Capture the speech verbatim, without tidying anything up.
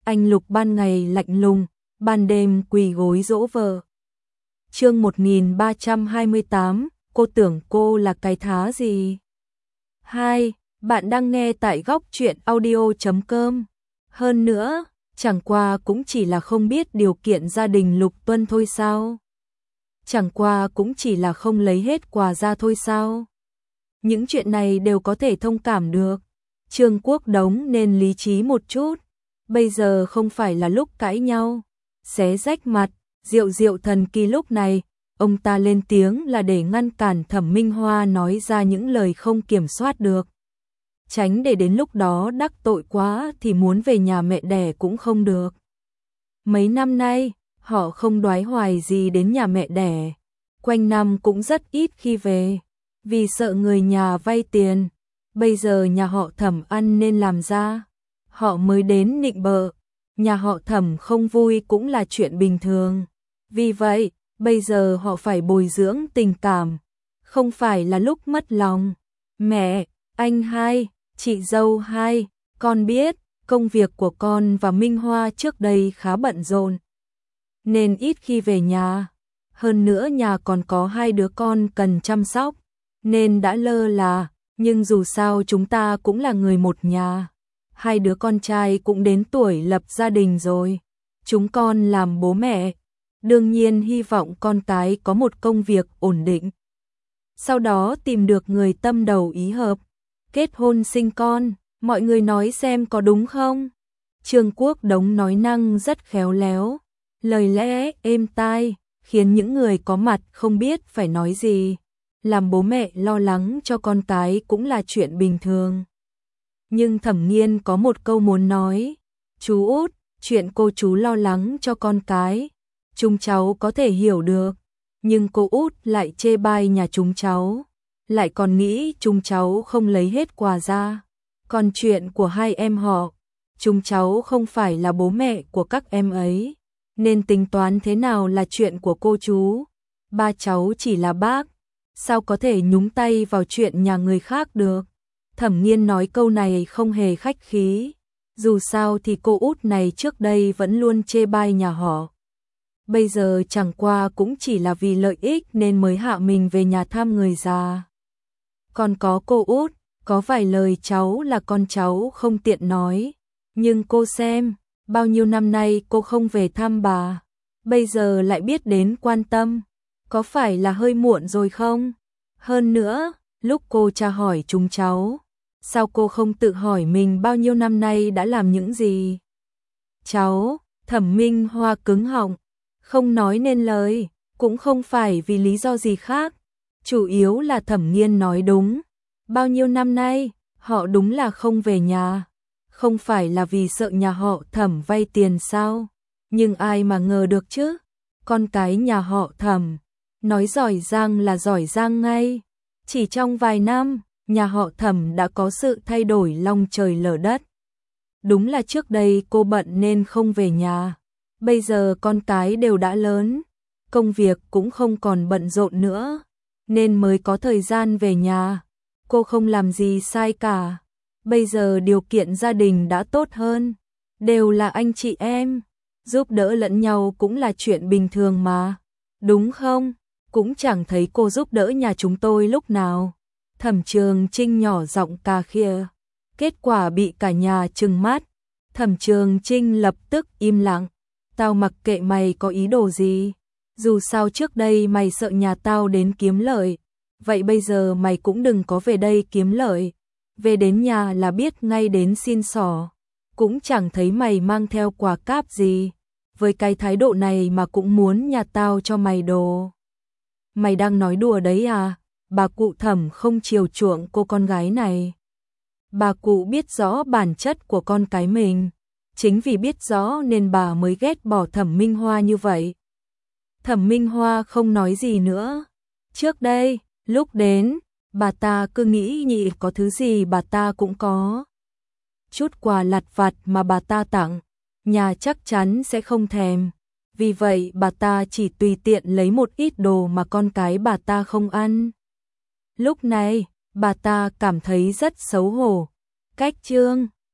Anh Lục ban ngày lạnh lùng, ban đêm quỳ gối dỗ vợ. Chương một nghìn ba trăm hai mươi tám, cô tưởng cô là cái thá gì? Hai, bạn đang nghe tại góc truyện audio chấm com. Hơn nữa, chẳng qua cũng chỉ là không biết điều kiện gia đình Lục Tuân thôi sao? Chẳng qua cũng chỉ là không lấy hết quà ra thôi sao? Những chuyện này đều có thể thông cảm được. Trương Quốc Đống nên lý trí một chút. Bây giờ không phải là lúc cãi nhau, xé rách mặt. Diệu Diệu thần kỳ lúc này, ông ta lên tiếng là để ngăn cản Thẩm Minh Hoa nói ra những lời không kiểm soát được. Tránh để đến lúc đó đắc tội quá thì muốn về nhà mẹ đẻ cũng không được. Mấy năm nay, họ không đoái hoài gì đến nhà mẹ đẻ. Quanh năm cũng rất ít khi về, vì sợ người nhà vay tiền. Bây giờ nhà họ Thẩm ăn nên làm ra, họ mới đến nịnh bợ. Nhà họ Thẩm không vui cũng là chuyện bình thường. Vì vậy, bây giờ họ phải bồi dưỡng tình cảm, không phải là lúc mất lòng. Mẹ, anh hai, chị dâu hai, con biết, công việc của con và Minh Hoa trước đây khá bận rộn, nên ít khi về nhà. Hơn nữa nhà còn có hai đứa con cần chăm sóc, nên đã lơ là, nhưng dù sao chúng ta cũng là người một nhà. Hai đứa con trai cũng đến tuổi lập gia đình rồi. Chúng con làm bố mẹ, đương nhiên hy vọng con cái có một công việc ổn định. Sau đó tìm được người tâm đầu ý hợp, kết hôn sinh con, mọi người nói xem có đúng không? Trương Quốc Đống nói năng rất khéo léo, lời lẽ êm tai, khiến những người có mặt không biết phải nói gì. Làm bố mẹ lo lắng cho con cái cũng là chuyện bình thường. Nhưng Thẩm Nghiên có một câu muốn nói, chú út, chuyện cô chú lo lắng cho con cái, chúng cháu có thể hiểu được, nhưng cô út lại chê bai nhà chúng cháu, lại còn nghĩ chúng cháu không lấy hết quà ra. Còn chuyện của hai em họ, chúng cháu không phải là bố mẹ của các em ấy, nên tính toán thế nào là chuyện của cô chú. Ba cháu chỉ là bác, sao có thể nhúng tay vào chuyện nhà người khác được. Thẩm Nghiên nói câu này không hề khách khí, dù sao thì cô út này trước đây vẫn luôn chê bai nhà họ. Bây giờ chẳng qua cũng chỉ là vì lợi ích nên mới hạ mình về nhà thăm người già. Còn có cô út, có vài lời cháu là con cháu không tiện nói, nhưng cô xem, bao nhiêu năm nay cô không về thăm bà, bây giờ lại biết đến quan tâm, có phải là hơi muộn rồi không? Hơn nữa, lúc cô tra hỏi chúng cháu, sao cô không tự hỏi mình bao nhiêu năm nay đã làm những gì? Cháu, Thẩm Minh Hoa cứng họng, không nói nên lời, cũng không phải vì lý do gì khác, chủ yếu là Thẩm Nghiên nói đúng. Bao nhiêu năm nay, họ đúng là không về nhà, không phải là vì sợ nhà họ Thẩm vay tiền sao? Nhưng ai mà ngờ được chứ, con cái nhà họ Thẩm, nói giỏi giang là giỏi giang ngay. Chỉ trong vài năm, nhà họ Thẩm đã có sự thay đổi long trời lở đất. Đúng là trước đây cô bận nên không về nhà, bây giờ con cái đều đã lớn, công việc cũng không còn bận rộn nữa, nên mới có thời gian về nhà. Cô không làm gì sai cả, bây giờ điều kiện gia đình đã tốt hơn, đều là anh chị em, giúp đỡ lẫn nhau cũng là chuyện bình thường mà, đúng không? Cũng chẳng thấy cô giúp đỡ nhà chúng tôi lúc nào. Thẩm Trường Trinh nhỏ giọng cà khịa, kết quả bị cả nhà trừng mắt. Thẩm Trường Trinh lập tức im lặng, tao mặc kệ mày có ý đồ gì, dù sao trước đây mày sợ nhà tao đến kiếm lợi, vậy bây giờ mày cũng đừng có về đây kiếm lợi, về đến nhà là biết ngay đến xin xỏ, cũng chẳng thấy mày mang theo quà cáp gì, với cái thái độ này mà cũng muốn nhà tao cho mày đồ. Mày đang nói đùa đấy à? Bà cụ Thẩm không chiều chuộng cô con gái này. Bà cụ biết rõ bản chất của con cái mình, chính vì biết rõ nên bà mới ghét bỏ Thẩm Minh Hoa như vậy. Thẩm Minh Hoa không nói gì nữa. Trước đây, lúc đến, bà ta cứ nghĩ nhị có thứ gì bà ta cũng có. Chút quà lặt vặt mà bà ta tặng, nhà chắc chắn sẽ không thèm. Vì vậy bà ta chỉ tùy tiện lấy một ít đồ mà con cái bà ta không ăn. Lúc này, bà ta cảm thấy rất xấu hổ. Cách Trương